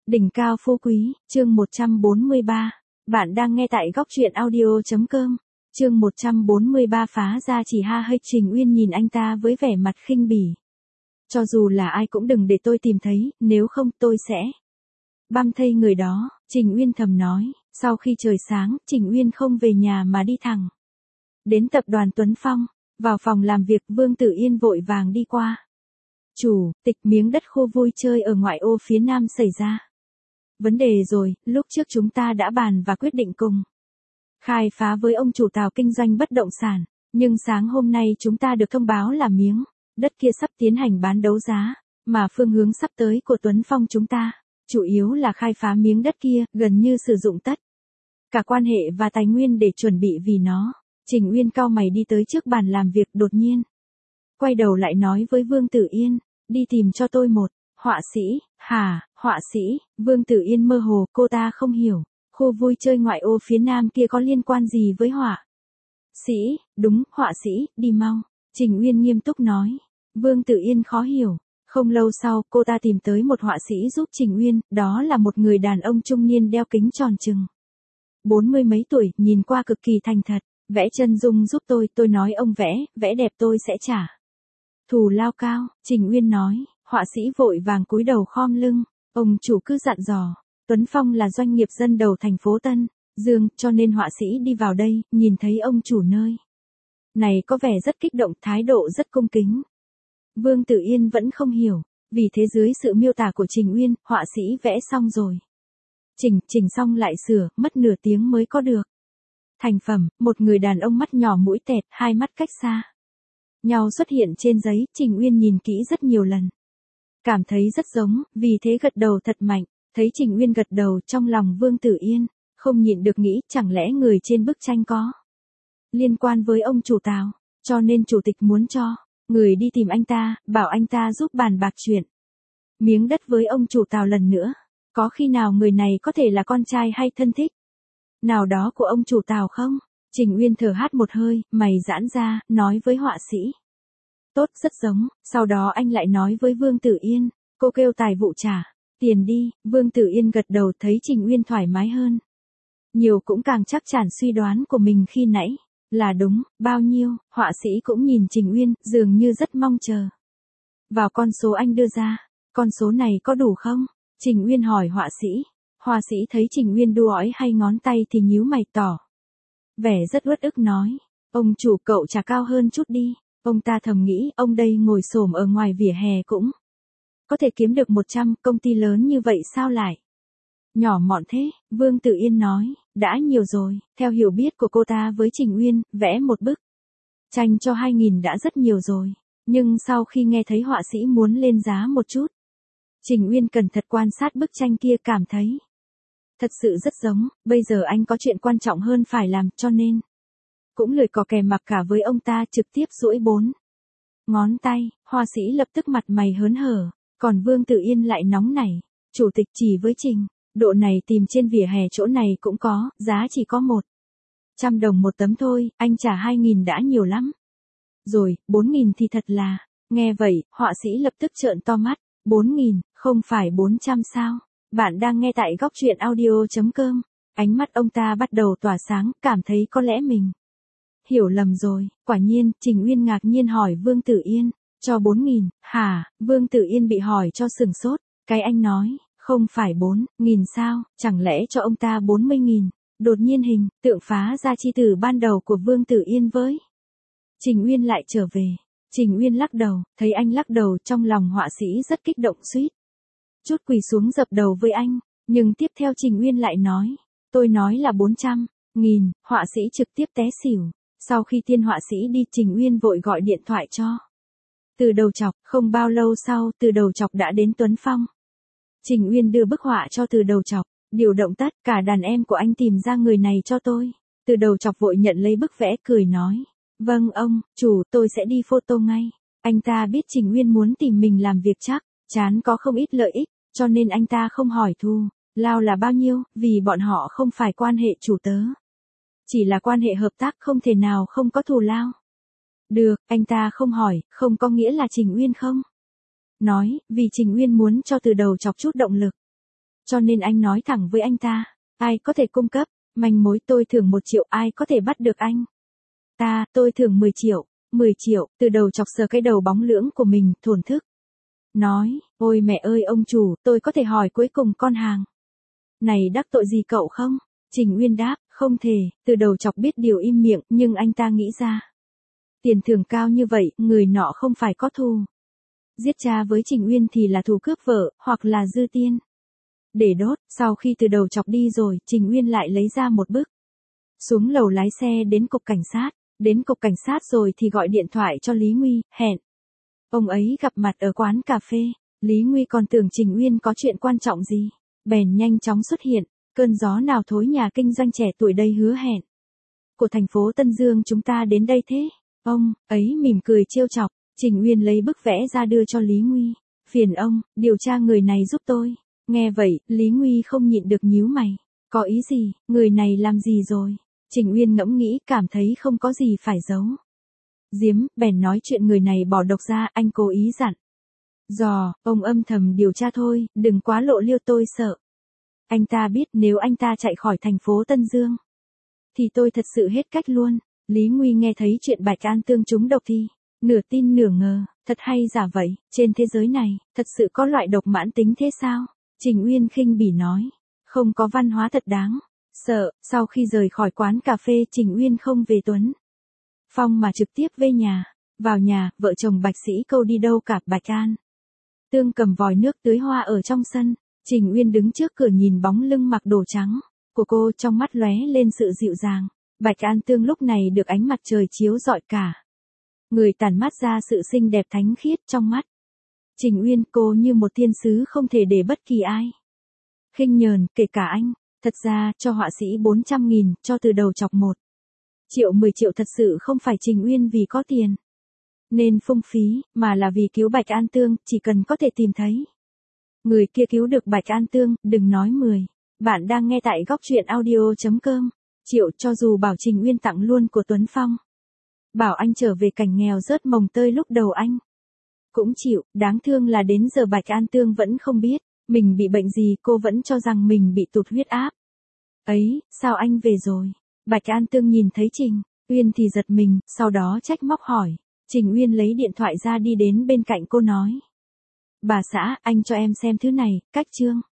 Đỉnh cao phú quý, chương 143. Bạn đang nghe tại góc truyện audio.com. Chương 143 phá ra chỉ ha hơi. Trình Uyên nhìn anh ta với vẻ mặt khinh bỉ. Cho dù là ai cũng đừng để tôi tìm thấy, nếu không tôi sẽ băm thây người đó, Trình Uyên thầm nói. Sau khi trời sáng, Trình Uyên không về nhà mà đi thẳng đến tập đoàn Tuấn Phong. Vào phòng làm việc, Vương Tử Yên vội vàng đi qua. Chủ tịch, miếng đất khu vui chơi ở ngoại ô phía nam xảy ra vấn đề rồi, lúc trước chúng ta đã bàn và quyết định cùng khai phá với ông chủ Tào kinh doanh bất động sản, nhưng sáng hôm nay chúng ta được thông báo là miếng đất kia sắp tiến hành bán đấu giá, mà phương hướng sắp tới của Tuấn Phong chúng ta, chủ yếu là khai phá miếng đất kia, gần như sử dụng tất cả quan hệ và tài nguyên để chuẩn bị vì nó. Trình Uyên cau mày đi tới trước bàn làm việc, đột nhiên quay đầu lại nói với Vương Tử Yên, đi tìm cho tôi một họa sĩ. Hả, họa sĩ? Vương Tử Yên mơ hồ, cô ta không hiểu, khu vui chơi ngoại ô phía nam kia có liên quan gì với họa sĩ? Đúng, họa sĩ, đi mau. Trình Uyên nghiêm túc nói. Vương Tử Yên khó hiểu. Không lâu sau, cô ta tìm tới một họa sĩ giúp Trình Uyên, đó là một người đàn ông trung niên đeo kính tròn trừng 40 mấy tuổi, nhìn qua cực kỳ thành thật. Vẽ chân dung giúp tôi nói ông vẽ đẹp tôi sẽ trả thù lao cao, Trình Uyên nói. Họa sĩ vội vàng cúi đầu khom lưng. Ông chủ cứ dặn dò, Tuấn Phong là doanh nghiệp dân đầu thành phố Tân Dương, cho nên họa sĩ đi vào đây, nhìn thấy ông chủ nơi này có vẻ rất kích động, thái độ rất cung kính. Vương Tử Yên vẫn không hiểu, vì thế dưới sự miêu tả của Trình Uyên, họa sĩ vẽ xong rồi. Chỉnh xong lại sửa, mất nửa tiếng mới có được thành phẩm. Một người đàn ông mắt nhỏ mũi tẹt, hai mắt cách xa nhau xuất hiện trên giấy. Trình Uyên nhìn kỹ rất nhiều lần, cảm thấy rất giống, vì thế gật đầu thật mạnh. Thấy Trình Uyên gật đầu, trong lòng Vương Tử Yên không nhịn được nghĩ, chẳng lẽ người trên bức tranh có liên quan với ông chủ Tào, cho nên chủ tịch muốn cho người đi tìm anh ta, bảo anh ta giúp bàn bạc chuyện miếng đất với ông chủ Tào lần nữa. Có khi nào người này có thể là con trai hay thân thích nào đó của ông chủ Tào không? Trình Uyên thở hắt một hơi, mày giãn ra, nói với họa sĩ. Tốt, rất giống. Sau đó anh lại nói với Vương Tử Yên, cô kêu tài vụ trả tiền đi. Vương Tử Yên gật đầu, thấy Trình Uyên thoải mái hơn nhiều, cũng càng chắc chắn suy đoán của mình khi nãy là đúng. Bao nhiêu? Họa sĩ cũng nhìn Trình Uyên, dường như rất mong chờ vào con số anh đưa ra. Con số này có đủ không? Trình Uyên hỏi họa sĩ. Họa sĩ thấy Trình Uyên đu ói hay ngón tay thì nhíu mày tỏ vẻ rất uất ức nói, ông chủ cậu trả cao hơn chút đi. Ông ta thầm nghĩ, ông đây ngồi xổm ở ngoài vỉa hè cũng có thể kiếm được 100, công ty lớn như vậy sao lại nhỏ mọn thế? Vương Tử Yên nói, đã nhiều rồi. Theo hiểu biết của cô ta với Trình Uyên, vẽ một bức tranh cho 2.000 đã rất nhiều rồi. Nhưng sau khi nghe thấy họa sĩ muốn lên giá một chút, Trình Uyên cẩn thận quan sát bức tranh kia, cảm thấy thật sự rất giống. Bây giờ anh có chuyện quan trọng hơn phải làm, cho nên cũng lười cò kè mặc cả với ông ta, trực tiếp duỗi 4 ngón tay. Họa sĩ lập tức mặt mày hớn hở, còn Vương Tử Yên lại nóng nảy. Chủ tịch chỉ với Trình, độ này tìm trên vỉa hè chỗ này cũng có, giá chỉ có 100 đồng một tấm thôi, anh trả 2.000 đã nhiều lắm rồi, 4.000 thì thật là. Nghe vậy, họa sĩ lập tức trợn to mắt. 4.000, không phải 400 sao? Bạn đang nghe tại góc truyện audio.com. Ánh mắt ông ta bắt đầu tỏa sáng, cảm thấy có lẽ mình hiểu lầm rồi. Quả nhiên, Trình Uyên ngạc nhiên hỏi Vương Tử Yên, cho 4.000, hả? Vương Tử Yên bị hỏi cho sừng sốt. Cái anh nói, không phải 4.000 sao? Chẳng lẽ cho ông ta 40.000? Đột nhiên hình tượng phá ra chi từ ban đầu của Vương Tử Yên với Trình Uyên lại trở về. Trình Uyên lắc đầu, thấy anh lắc đầu, trong lòng họa sĩ rất kích động, suýt chút quỳ xuống dập đầu với anh. Nhưng tiếp theo Trình Uyên lại nói, tôi nói là 400.000, họa sĩ trực tiếp té xỉu. Sau khi tiên họa sĩ đi, Trình Uyên vội gọi điện thoại cho Từ Đầu Chọc. Không bao lâu sau, Từ Đầu Chọc đã đến Tuấn Phong. Trình Uyên đưa bức họa cho Từ Đầu Chọc, điều động tất cả đàn em của anh tìm ra người này cho tôi. Từ Đầu Chọc vội nhận lấy bức vẽ, cười nói, vâng ông chủ, tôi sẽ đi photo ngay. Anh ta biết Trình Uyên muốn tìm mình làm việc chắc chắn có không ít lợi ích, cho nên anh ta không hỏi thù lao là bao nhiêu, vì bọn họ không phải quan hệ chủ tớ, chỉ là quan hệ hợp tác, không thể nào không có thù lao. Được, anh ta không hỏi, không có nghĩa là Trình Uyên không nói, vì Trình Uyên muốn cho Từ Đầu Chọc chút động lực. cho nên anh nói thẳng với anh ta, ai có thể cung cấp, manh mối tôi thưởng 1 triệu, ai có thể bắt được anh. Tôi thưởng 10 triệu, 10 triệu, từ đầu chọc sờ cái đầu bóng lưỡng của mình, thổn thức. Nói, ôi mẹ ơi ông chủ, tôi có thể hỏi cuối cùng con hàng này đắc tội gì cậu không? Trình Uyên đáp, không thể, từ đầu chọc biết điều im miệng, nhưng anh ta nghĩ ra. Tiền thưởng cao như vậy, người nọ không phải có thù. Giết cha với Trình Uyên thì là thù cướp vợ, hoặc là dư tiên. Để đốt, sau khi từ đầu chọc đi rồi, Trình Uyên lại lấy ra một bức. Xuống lầu lái xe đến cục cảnh sát. Đến cục cảnh sát rồi thì gọi điện thoại cho Lý Nguy, hẹn. Ông ấy gặp mặt ở quán cà phê. Lý Nguy còn tưởng Trình Uyên có chuyện quan trọng gì. Bèn nhanh chóng xuất hiện. Cơn gió nào thối nhà kinh doanh trẻ tuổi đây hứa hẹn. Của thành phố Tân Dương chúng ta đến đây thế. Ông ấy mỉm cười trêu chọc. Trình Uyên lấy bức vẽ ra đưa cho Lý Nguy. Phiền ông, điều tra người này giúp tôi. Nghe vậy, Lý Nguy không nhịn được nhíu mày. Có ý gì, người này làm gì rồi? Trình Uyên ngẫm nghĩ, cảm thấy không có gì phải giấu. Giếm, bèn nói chuyện người này bỏ độc ra, anh cố ý dặn. Ông âm thầm điều tra thôi, đừng quá lộ liêu tôi sợ. Anh ta biết nếu anh ta chạy khỏi thành phố Tân Dương, thì tôi thật sự hết cách luôn. Lý Nguy nghe thấy chuyện Bạch An Tương trúng độc thì nửa tin nửa ngờ, thật hay giả vậy, trên thế giới này, thật sự có loại độc mãn tính thế sao? Trình Uyên khinh bỉ nói, không có văn hóa thật đáng sợ. Sau khi rời khỏi quán cà phê, Trình Uyên không về Tuấn Phong mà trực tiếp về nhà. Vào nhà, vợ chồng Bạch Sĩ Câu đi đâu cả. Bạch An Tương cầm vòi nước tưới hoa ở trong sân. Trình Uyên đứng trước cửa nhìn bóng lưng mặc đồ trắng của cô, trong mắt lóe lên sự dịu dàng. Bạch An Tương lúc này được ánh mặt trời chiếu rọi cả người, tản mát ra sự xinh đẹp thánh khiết trong mắt Trình Uyên. Cô như một thiên sứ không thể để bất kỳ ai khinh nhờn, kể cả anh. Thật ra, cho họa sĩ 400.000, cho từ đầu chọc 1 triệu 10 triệu thật sự không phải Trình Uyên vì có tiền nên phung phí, mà là vì cứu Bạch An Tương. Chỉ cần có thể tìm thấy người kia cứu được Bạch An Tương, đừng nói 10. Bạn đang nghe tại góc truyện audio.com. Triệu cho dù bảo Trình Uyên tặng luôn của Tuấn Phong, bảo anh trở về cảnh nghèo rớt mồng tơi lúc đầu anh cũng chịu. Đáng thương là đến giờ Bạch An Tương vẫn không biết mình bị bệnh gì, cô vẫn cho rằng mình bị tụt huyết áp. Ấy, sao anh về rồi? Bạch An Tương nhìn thấy Trình Uyên thì giật mình, sau đó trách móc hỏi. Trình Uyên lấy điện thoại ra đi đến bên cạnh cô nói. Bà xã, anh cho em xem thứ này, cách chương.